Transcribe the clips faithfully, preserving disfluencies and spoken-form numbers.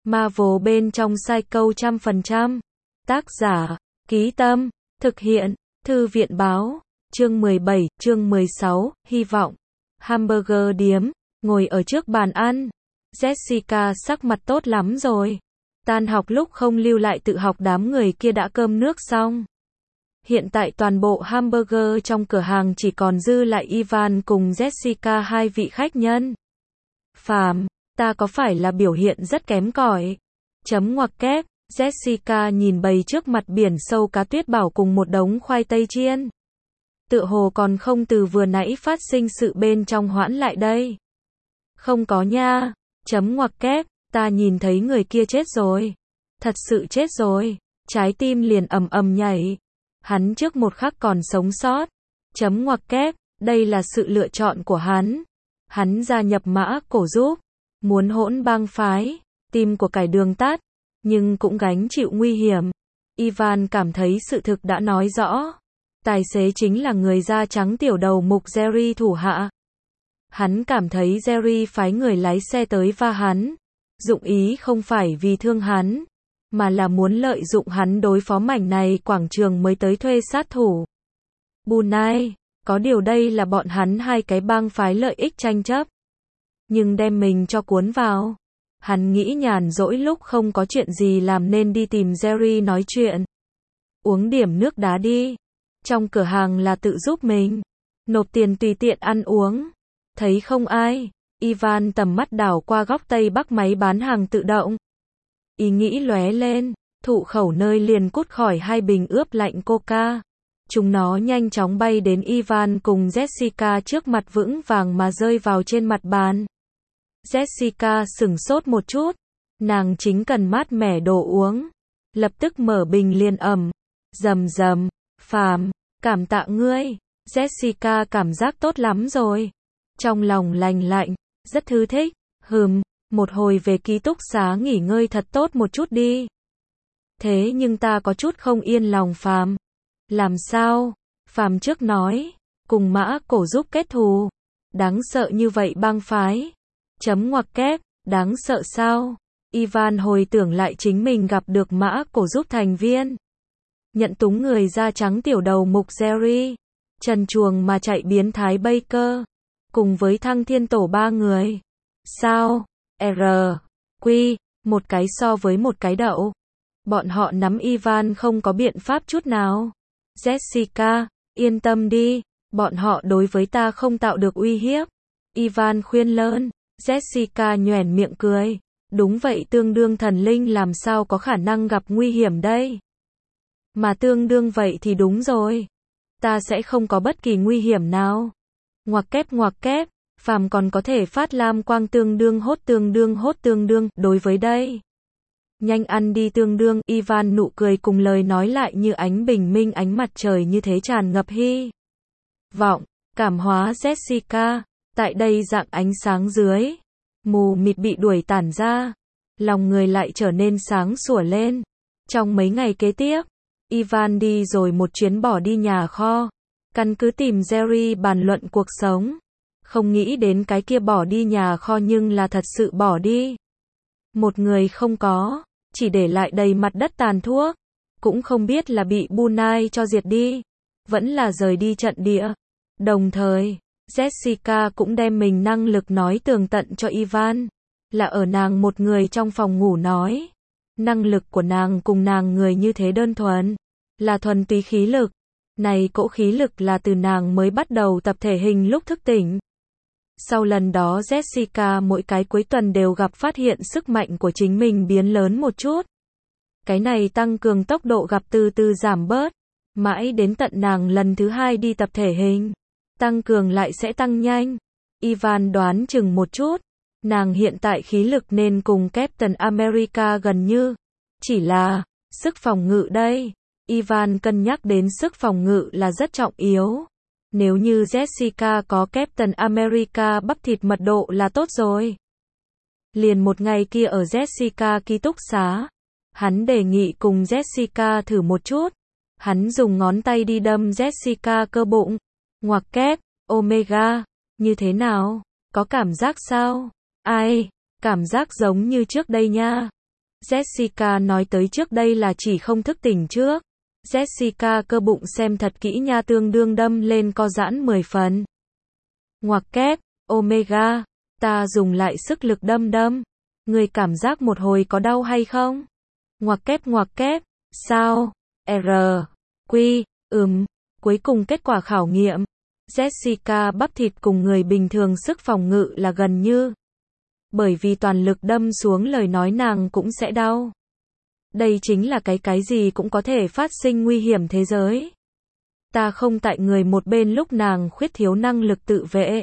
Marvel bên trong Psycho trăm phần trăm. Tác giả, Ký Tâm, thực hiện, Thư viện Báo, chương mười bảy, chương mười sáu, hy vọng. Hamburger điếm, ngồi ở trước bàn ăn. Jessica sắc mặt tốt lắm rồi. Tan học lúc không lưu lại tự học đám người kia đã cơm nước xong. Hiện tại toàn bộ hamburger trong cửa hàng chỉ còn dư lại Ivan cùng Jessica hai vị khách nhân. Phàm, ta có phải là biểu hiện rất kém cỏi? Chấm ngoặc kép, Jessica nhìn bầy trước mặt biển sâu cá tuyết bảo cùng một đống khoai tây chiên. Tựa hồ còn không từ vừa nãy phát sinh sự bên trong hoãn lại đây. Không có nha, chấm ngoặc kép, ta nhìn thấy người kia chết rồi. Thật sự chết rồi, trái tim liền ầm ầm nhảy. Hắn trước một khắc còn sống sót. Chấm ngoặc kép, đây là sự lựa chọn của hắn. Hắn gia nhập mã cổ giúp, muốn hỗn bang phái, tim của cải đường tắt, nhưng cũng gánh chịu nguy hiểm. Ivan cảm thấy sự thực đã nói rõ. Tài xế chính là người da trắng tiểu đầu mục Jerry thủ hạ. Hắn cảm thấy Jerry phái người lái xe tới va hắn. Dụng ý không phải vì thương hắn, mà là muốn lợi dụng hắn đối phó mảnh này quảng trường mới tới thuê sát thủ. Bunai, có điều đây là bọn hắn hai cái bang phái lợi ích tranh chấp. Nhưng đem mình cho cuốn vào. Hắn nghĩ nhàn rỗi lúc không có chuyện gì làm nên đi tìm Jerry nói chuyện. Uống điểm nước đá đi. Trong cửa hàng là tự giúp mình. Nộp tiền tùy tiện ăn uống. Thấy không ai. Ivan tầm mắt đảo qua góc tây bắc máy bán hàng tự động. Ý nghĩ lóe lên, thụ khẩu nơi liền cút khỏi hai bình ướp lạnh coca. Chúng nó nhanh chóng bay đến Ivan cùng Jessica trước mặt vững vàng mà rơi vào trên mặt bàn. Jessica sửng sốt một chút, nàng chính cần mát mẻ đồ uống. Lập tức mở bình liền ầm, rầm rầm, phàm, cảm tạ ngươi. Jessica cảm giác tốt lắm rồi. Trong lòng lành lạnh, rất thư thích, hừm. Một hồi về ký túc xá nghỉ ngơi thật tốt một chút đi. Thế nhưng ta có chút không yên lòng Phàm. Làm sao? Phàm trước nói, cùng mã cổ giúp kết thù. Đáng sợ như vậy bang phái. Chấm ngoặc kép, đáng sợ sao? Ivan hồi tưởng lại chính mình gặp được mã cổ giúp thành viên. Nhận túng người da trắng tiểu đầu mục Jerry. Trần chuồng mà chạy biến thái Baker. Cùng với thăng thiên tổ ba người. Sao? R, Q, một cái so với một cái đậu. Bọn họ nắm Ivan không có biện pháp chút nào. Jessica, yên tâm đi, bọn họ đối với ta không tạo được uy hiếp. Ivan khuyên lơn. Jessica nhoẻn miệng cười. Đúng vậy, tương đương thần linh làm sao có khả năng gặp nguy hiểm đây. Mà tương đương vậy thì đúng rồi. Ta sẽ không có bất kỳ nguy hiểm nào. Ngoặc kép ngoặc kép. Phàm còn có thể phát lam quang tương đương hốt tương đương hốt tương đương, đối với đây. Nhanh ăn đi tương đương, Ivan nụ cười cùng lời nói lại như ánh bình minh ánh mặt trời như thế tràn ngập hy vọng, cảm hóa Jessica, tại đây dạng ánh sáng dưới, mù mịt bị đuổi tản ra, lòng người lại trở nên sáng sủa lên. Trong mấy ngày kế tiếp, Ivan đi rồi một chuyến bỏ đi nhà kho, căn cứ tìm Jerry bàn luận cuộc sống. Không nghĩ đến cái kia bỏ đi nhà kho nhưng là thật sự bỏ đi. Một người không có, chỉ để lại đầy mặt đất tàn thuốc. Cũng không biết là bị Bunai cho diệt đi, vẫn là rời đi trận địa. Đồng thời, Jessica cũng đem mình năng lực nói tường tận cho Ivan. Là ở nàng một người trong phòng ngủ nói. Năng lực của nàng cùng nàng người như thế đơn thuần. Là thuần túy khí lực. Này cỗ khí lực là từ nàng mới bắt đầu tập thể hình lúc thức tỉnh. Sau lần đó Jessica mỗi cái cuối tuần đều gặp phát hiện sức mạnh của chính mình biến lớn một chút. Cái này tăng cường tốc độ gặp từ từ giảm bớt. Mãi đến tận nàng lần thứ hai đi tập thể hình. Tăng cường lại sẽ tăng nhanh. Ivan đoán chừng một chút. Nàng hiện tại khí lực nên cùng Captain America gần như. Chỉ là, sức phòng ngự đây. Ivan cân nhắc đến sức phòng ngự là rất trọng yếu. Nếu như Jessica có Captain America bắp thịt mật độ là tốt rồi. Liền một ngày kia ở Jessica ký túc xá. Hắn đề nghị cùng Jessica thử một chút. Hắn dùng ngón tay đi đâm Jessica cơ bụng. Ngoặc kép, Omega. Như thế nào? Có cảm giác sao? Ai? Cảm giác giống như trước đây nha. Jessica nói tới trước đây là chỉ không thức tỉnh trước. Jessica cơ bụng xem thật kỹ nha, tương đương đâm lên co giãn mười phần. Ngoặc kép, Omega, ta dùng lại sức lực đâm đâm. Người cảm giác một hồi có đau hay không? Ngoặc kép ngoặc kép, sao? R, Q, ừm, cuối cùng kết quả khảo nghiệm. Jessica bắp thịt cùng người bình thường sức phòng ngự là gần như. Bởi vì toàn lực đâm xuống lời nói nàng cũng sẽ đau. Đây chính là cái cái gì cũng có thể phát sinh nguy hiểm thế giới. Ta không tại người một bên lúc nàng khuyết thiếu năng lực tự vệ.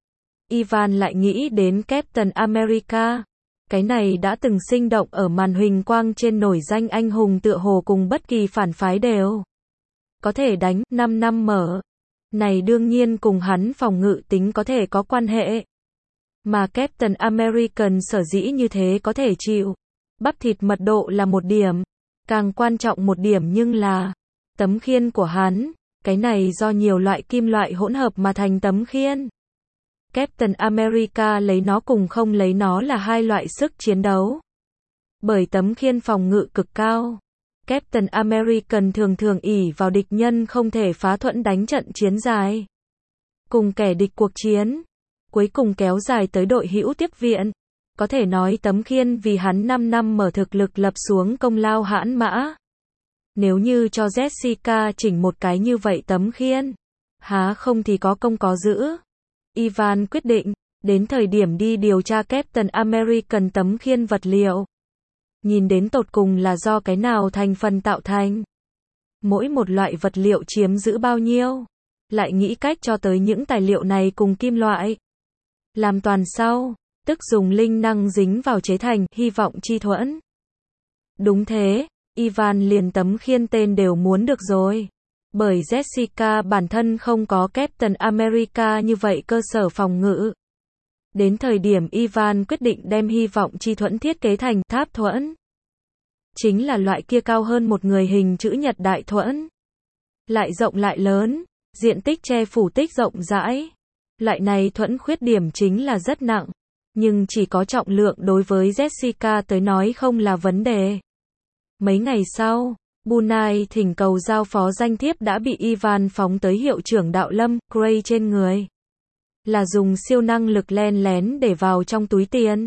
Ivan lại nghĩ đến Captain America. Cái này đã từng sinh động ở màn huỳnh quang trên nổi danh anh hùng tựa hồ cùng bất kỳ phản phái đều có thể đánh, năm năm mở. Này đương nhiên cùng hắn phòng ngự tính có thể có quan hệ. Mà Captain American sở dĩ như thế có thể chịu. Bắp thịt mật độ là một điểm. Càng quan trọng một điểm nhưng là tấm khiên của hắn. Cái này do nhiều loại kim loại hỗn hợp mà thành tấm khiên. Captain America lấy nó cùng không lấy nó là hai loại sức chiến đấu. Bởi tấm khiên phòng ngự cực cao. Captain American thường thường ỷ vào địch nhân không thể phá thuẫn đánh trận chiến dài. Cùng kẻ địch cuộc chiến. Cuối cùng kéo dài tới đội hữu tiếp viện. Có thể nói tấm khiên vì hắn năm năm mở thực lực lập xuống công lao hãn mã. Nếu như cho Jessica chỉnh một cái như vậy tấm khiên. Há không thì có công có giữ. Ivan quyết định, đến thời điểm đi điều tra Captain American tấm khiên vật liệu. Nhìn đến tột cùng là do cái nào thành phần tạo thành. Mỗi một loại vật liệu chiếm giữ bao nhiêu. Lại nghĩ cách cho tới những tài liệu này cùng kim loại. Làm toàn sau, tức dùng linh năng dính vào chế thành, hy vọng chi thuẫn. Đúng thế, Ivan liền tấm khiên tên đều muốn được rồi. Bởi Jessica bản thân không có Captain America như vậy cơ sở phòng ngự. Đến thời điểm Ivan quyết định đem hy vọng chi thuẫn thiết kế thành tháp thuẫn. Chính là loại kia cao hơn một người hình chữ nhật đại thuẫn. Lại rộng lại lớn, diện tích che phủ tích rộng rãi. Loại này thuẫn khuyết điểm chính là rất nặng. Nhưng chỉ có trọng lượng đối với Jessica tới nói không là vấn đề. Mấy ngày sau, Bunai thỉnh cầu giao phó danh thiếp đã bị Ivan phóng tới hiệu trưởng đạo lâm, Gray trên người. Là dùng siêu năng lực len lén để vào trong túi tiền.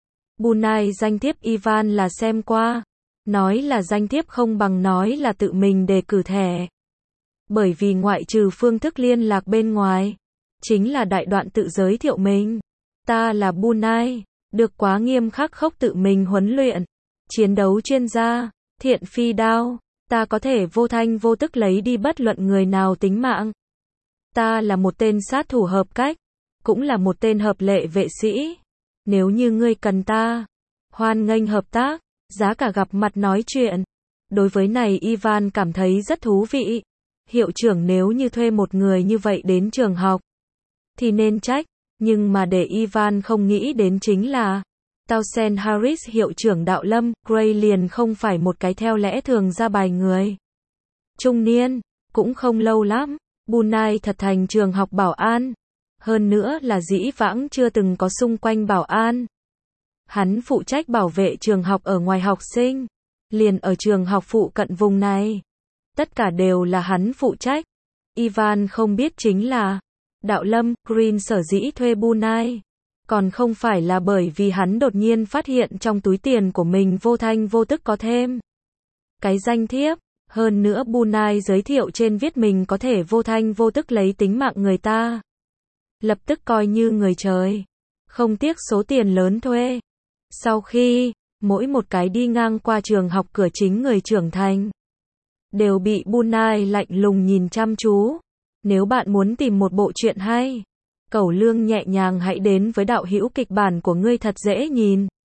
Bunai danh thiếp Ivan là xem qua. Nói là danh thiếp không bằng nói là tự mình đề cử thẻ. Bởi vì ngoại trừ phương thức liên lạc bên ngoài, chính là đại đoạn tự giới thiệu mình. Ta là Bunai, được quá nghiêm khắc khốc tự mình huấn luyện. Chiến đấu chuyên gia, thiện phi đao. Ta có thể vô thanh vô tức lấy đi bất luận người nào tính mạng. Ta là một tên sát thủ hợp cách, cũng là một tên hợp lệ vệ sĩ. Nếu như ngươi cần ta, hoan nghênh hợp tác, giá cả gặp mặt nói chuyện. Đối với này Ivan cảm thấy rất thú vị. Hiệu trưởng nếu như thuê một người như vậy đến trường học, thì nên trách. Nhưng mà để Ivan không nghĩ đến chính là Townsend Harris hiệu trưởng đạo lâm, Gray liền không phải một cái theo lẽ thường ra bài người. Trung niên, cũng không lâu lắm, Bunai thật thành trường học bảo an. Hơn nữa là dĩ vãng chưa từng có xung quanh bảo an. Hắn phụ trách bảo vệ trường học ở ngoài học sinh. Liền ở trường học phụ cận vùng này. Tất cả đều là hắn phụ trách. Ivan không biết chính là đạo lâm, Green sở dĩ thuê Bunai. Còn không phải là bởi vì hắn đột nhiên phát hiện trong túi tiền của mình vô thanh vô tức có thêm cái danh thiếp. Hơn nữa Bunai giới thiệu trên viết mình có thể vô thanh vô tức lấy tính mạng người ta. Lập tức coi như người trời. Không tiếc số tiền lớn thuê. Sau khi, mỗi một cái đi ngang qua trường học cửa chính người trưởng thành, đều bị Bunai lạnh lùng nhìn chăm chú. Nếu bạn muốn tìm một bộ truyện hay, cẩu lương nhẹ nhàng hãy đến với đạo hữu kịch bản của ngươi thật dễ nhìn.